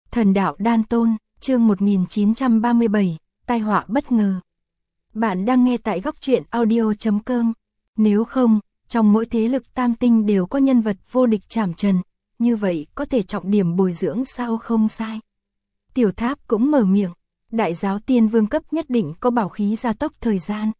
Thần đạo đan tôn, chương 1937, tai họa bất ngờ. Bạn đang nghe tại góc truyện audio.com. Nếu không, trong mỗi thế lực tam tinh đều có nhân vật vô địch trảm trần, như vậy có thể trọng điểm bồi dưỡng sao không sai. Tiểu Tháp cũng mở miệng, đại giáo tiên vương cấp nhất định có bảo khí gia tốc thời gian.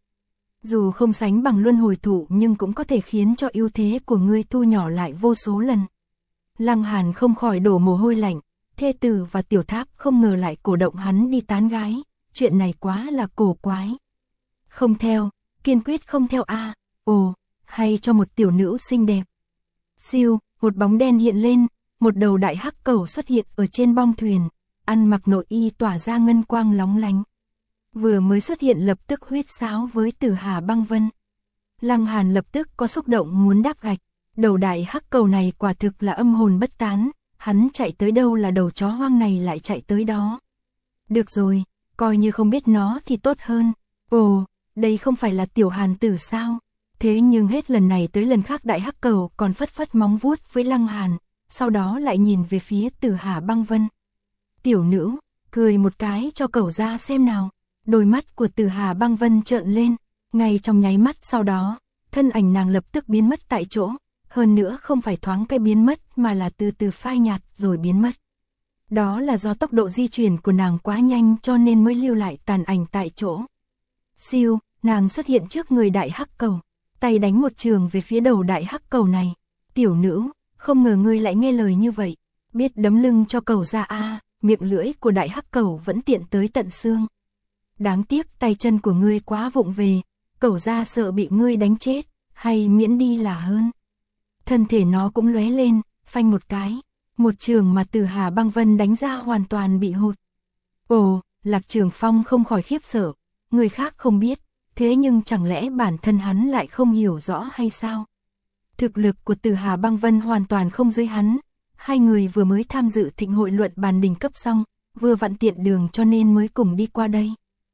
Dù không sánh bằng luân hồi thủ nhưng cũng có thể khiến cho ưu thế của ngươi thu nhỏ lại vô số lần. Lăng Hàn không khỏi đổ mồ hôi lạnh, thê tử và Tiểu Tháp không ngờ lại cổ động hắn đi tán gái, chuyện này quá là cổ quái. Không theo, kiên quyết không theo a. Ồ, hay cho một tiểu nữ xinh đẹp. Siêu, một bóng đen hiện lên, một đầu đại hắc cẩu xuất hiện ở trên bong thuyền, ăn mặc nội y tỏa ra ngân quang lóng lánh. Vừa mới xuất hiện lập tức huyết sáo với Tử Hà Băng Vân. Lăng Hàn lập tức có xúc động muốn đáp gạch, đầu đại hắc cẩu này quả thực là âm hồn bất tán, hắn chạy tới đâu là đầu chó hoang này lại chạy tới đó. Được rồi, coi như không biết nó thì tốt hơn. Ồ, đây không phải là Tiểu Hàn Tử sao? Thế nhưng hết lần này tới lần khác đại hắc cẩu còn phất phất móng vuốt với Lăng Hàn, sau đó lại nhìn về phía Tử Hà Băng Vân. Tiểu nữ, cười một cái cho cẩu ra xem nào. Đôi mắt của Tử Hà Băng Vân trợn lên, ngay trong nháy mắt sau đó, thân ảnh nàng lập tức biến mất tại chỗ, hơn nữa không phải thoáng cái biến mất mà là từ từ phai nhạt rồi biến mất. Đó là do tốc độ di chuyển của nàng quá nhanh cho nên mới lưu lại tàn ảnh tại chỗ. Siêu, nàng xuất hiện trước người đại hắc cẩu, tay đánh một trường về phía đầu đại hắc cẩu này. Tiểu nữ, không ngờ ngươi lại nghe lời như vậy, biết đấm lưng cho cẩu ra a. Miệng lưỡi của đại hắc cẩu vẫn tiện tới tận xương. Đáng tiếc tay chân của ngươi quá vụng về, cẩu ra sợ bị ngươi đánh chết, hay miễn đi là hơn. Thân thể nó cũng lóe lên, phanh một cái, một trường mà Tử Hà Băng Vân đánh ra hoàn toàn bị hụt. Ồ, Lạc Trường Phong không khỏi khiếp sợ, người khác không biết, thế nhưng chẳng lẽ bản thân hắn lại không hiểu rõ hay sao? Thực lực của Tử Hà Băng Vân hoàn toàn không dưới hắn, hai người vừa mới tham dự thịnh hội luận bàn đỉnh cấp xong, vừa vặn tiện đường cho nên mới cùng đi qua đây.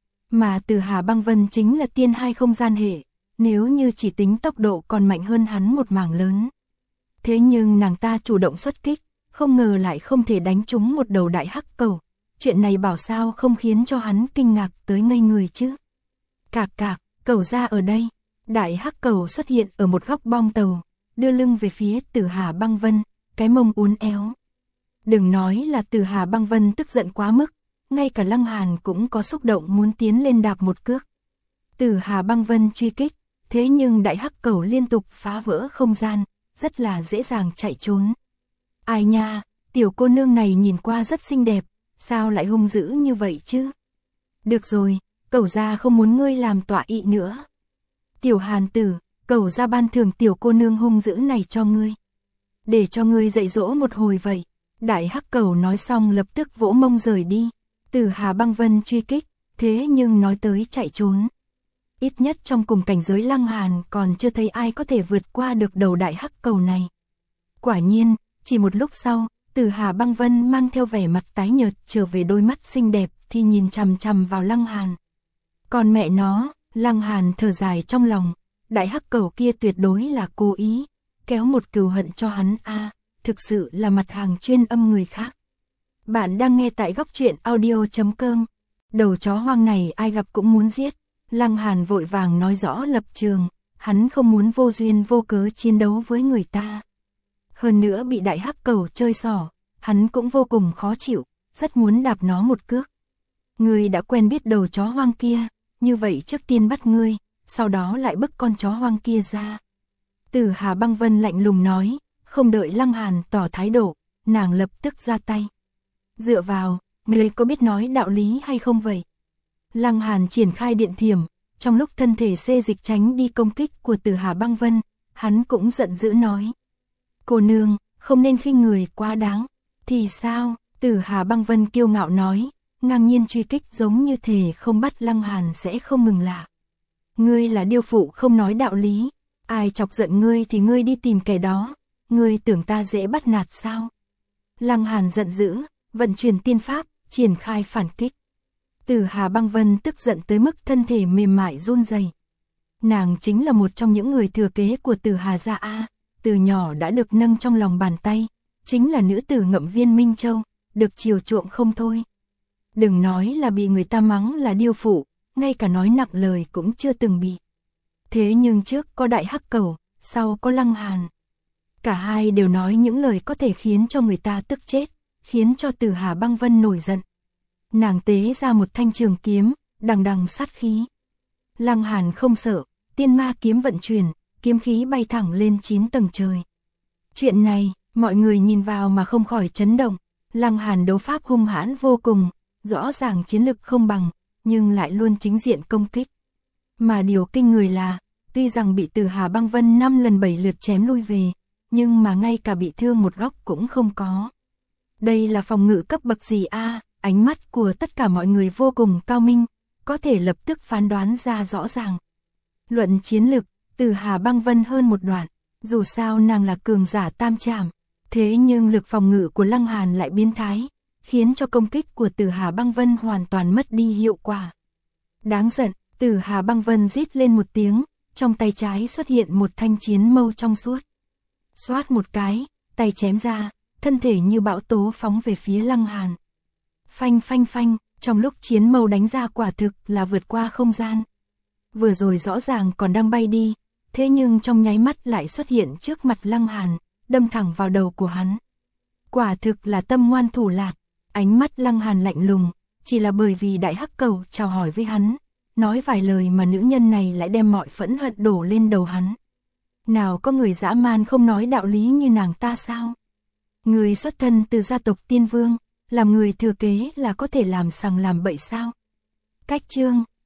Mà Tử Hà Băng Vân chính là tiên hai không gian hệ, nếu như chỉ tính tốc độ còn mạnh hơn hắn một mảng lớn. Thế nhưng nàng ta chủ động xuất kích, không ngờ lại không thể đánh trúng một đầu đại hắc cẩu. Chuyện này bảo sao không khiến cho hắn kinh ngạc tới ngây người chứ. Cạc cạc, cẩu ra ở đây. Đại hắc cẩu xuất hiện ở một góc bong tàu, đưa lưng về phía Tử Hà Băng Vân, cái mông uốn éo. Đừng nói là Tử Hà Băng Vân tức giận quá mức, ngay cả Lăng Hàn cũng có xúc động muốn tiến lên đạp một cước. Tử Hà Băng Vân truy kích, thế nhưng đại hắc cẩu liên tục phá vỡ không gian, rất là dễ dàng chạy trốn. Ai nha, tiểu cô nương này nhìn qua rất xinh đẹp, sao lại hung dữ như vậy chứ? Được rồi, cẩu gia không muốn ngươi làm tọa ỵ nữa. Tiểu Hàn Tử, cẩu gia ban thưởng tiểu cô nương hung dữ này cho ngươi. Để cho ngươi dạy dỗ một hồi vậy. Đại hắc cẩu nói xong lập tức vỗ mông rời đi. Tử Hà Băng Vân truy kích, thế nhưng nói tới chạy trốn. Ít nhất trong cùng cảnh giới Lăng Hàn còn chưa thấy ai có thể vượt qua được đầu đại hắc cẩu này. Quả nhiên, chỉ một lúc sau, Tử Hà Băng Vân mang theo vẻ mặt tái nhợt trở về, đôi mắt xinh đẹp thì nhìn chằm chằm vào Lăng Hàn. Còn mẹ nó, Lăng Hàn thở dài trong lòng, đại hắc cẩu kia tuyệt đối là cố ý, kéo một cừu hận cho hắn a, thực sự là mặt hàng chuyên âm người khác. Bạn đang nghe tại góc truyện audio.com. Đầu chó hoang này ai gặp cũng muốn giết. Lăng Hàn vội vàng nói rõ lập trường, hắn không muốn vô duyên vô cớ chiến đấu với người ta. Hơn nữa bị đại hắc cẩu chơi xỏ, hắn cũng vô cùng khó chịu, rất muốn đạp nó một cước. Ngươi đã quen biết đầu chó hoang kia, như vậy trước tiên bắt ngươi, sau đó lại bức con chó hoang kia ra. Tử Hà Băng Vân lạnh lùng nói, không đợi Lăng Hàn tỏ thái độ, nàng lập tức ra tay. Dựa vào, ngươi có biết nói đạo lý hay không vậy? Lăng Hàn triển khai điện thiểm, trong lúc thân thể xê dịch tránh đi công kích của Tử Hà Băng Vân, hắn cũng giận dữ nói. Cô nương, không nên khinh người quá đáng. Thì sao? Tử Hà Băng Vân kiêu ngạo nói, ngang nhiên truy kích giống như thể không bắt Lăng Hàn sẽ không mừng lạ. Ngươi là điêu phụ không nói đạo lý, ai chọc giận ngươi thì ngươi đi tìm kẻ đó, ngươi tưởng ta dễ bắt nạt sao? Lăng Hàn giận dữ, vận chuyển tiên pháp, triển khai phản kích. Tử Hà Băng Vân tức giận tới mức thân thể mềm mại run rẩy. Nàng chính là một trong những người thừa kế của Tử Hà gia a, từ nhỏ đã được nâng trong lòng bàn tay, chính là nữ tử Ngậm Viên Minh Châu, được chiều chuộng không thôi. Đừng nói là bị người ta mắng là điêu phụ, ngay cả nói nặng lời cũng chưa từng bị. Thế nhưng trước có Đại Hắc Cẩu, sau có Lăng Hàn. Cả hai đều nói những lời có thể khiến cho người ta tức chết, khiến cho Từ Hà Băng Vân nổi giận. Nàng tế ra một thanh trường kiếm, đằng đằng sát khí. Lăng Hàn không sợ, tiên ma kiếm vận chuyển, kiếm khí bay thẳng lên 9 tầng trời. Chuyện này, mọi người nhìn vào mà không khỏi chấn động. Lăng Hàn đấu pháp hung hãn vô cùng, rõ ràng chiến lực không bằng, nhưng lại luôn chính diện công kích. Mà điều kinh người là, tuy rằng bị Từ Hà Băng Vân 5 lần 7 lượt chém lui về, nhưng mà ngay cả bị thương một góc cũng không có. Đây là phòng ngự cấp bậc gì a? Ánh mắt của tất cả mọi người vô cùng cao minh, có thể lập tức phán đoán ra rõ ràng. Luận chiến lực, Từ Hà Băng Vân hơn một đoạn, dù sao nàng là cường giả tam trảm, thế nhưng lực phòng ngự của Lăng Hàn lại biến thái, khiến cho công kích của Từ Hà Băng Vân hoàn toàn mất đi hiệu quả. Đáng giận, Từ Hà Băng Vân rít lên một tiếng, trong tay trái xuất hiện một thanh chiến mâu trong suốt. Xoát một cái, tay chém ra, thân thể như bão tố phóng về phía Lăng Hàn. Phanh phanh phanh, trong lúc chiến mâu đánh ra quả thực là vượt qua không gian. Vừa rồi rõ ràng còn đang bay đi, thế nhưng trong nháy mắt lại xuất hiện trước mặt Lăng Hàn, đâm thẳng vào đầu của hắn. Quả thực là tâm ngoan thủ lạt, ánh mắt Lăng Hàn lạnh lùng, chỉ là bởi vì Đại Hắc Cẩu chào hỏi với hắn, nói vài lời mà nữ nhân này lại đem mọi phẫn hận đổ lên đầu hắn. Nào có người dã man không nói đạo lý như nàng ta sao? Người xuất thân từ gia tộc Tiên Vương, làm người thừa kế là có thể làm sằng làm bậy sao? Cách chương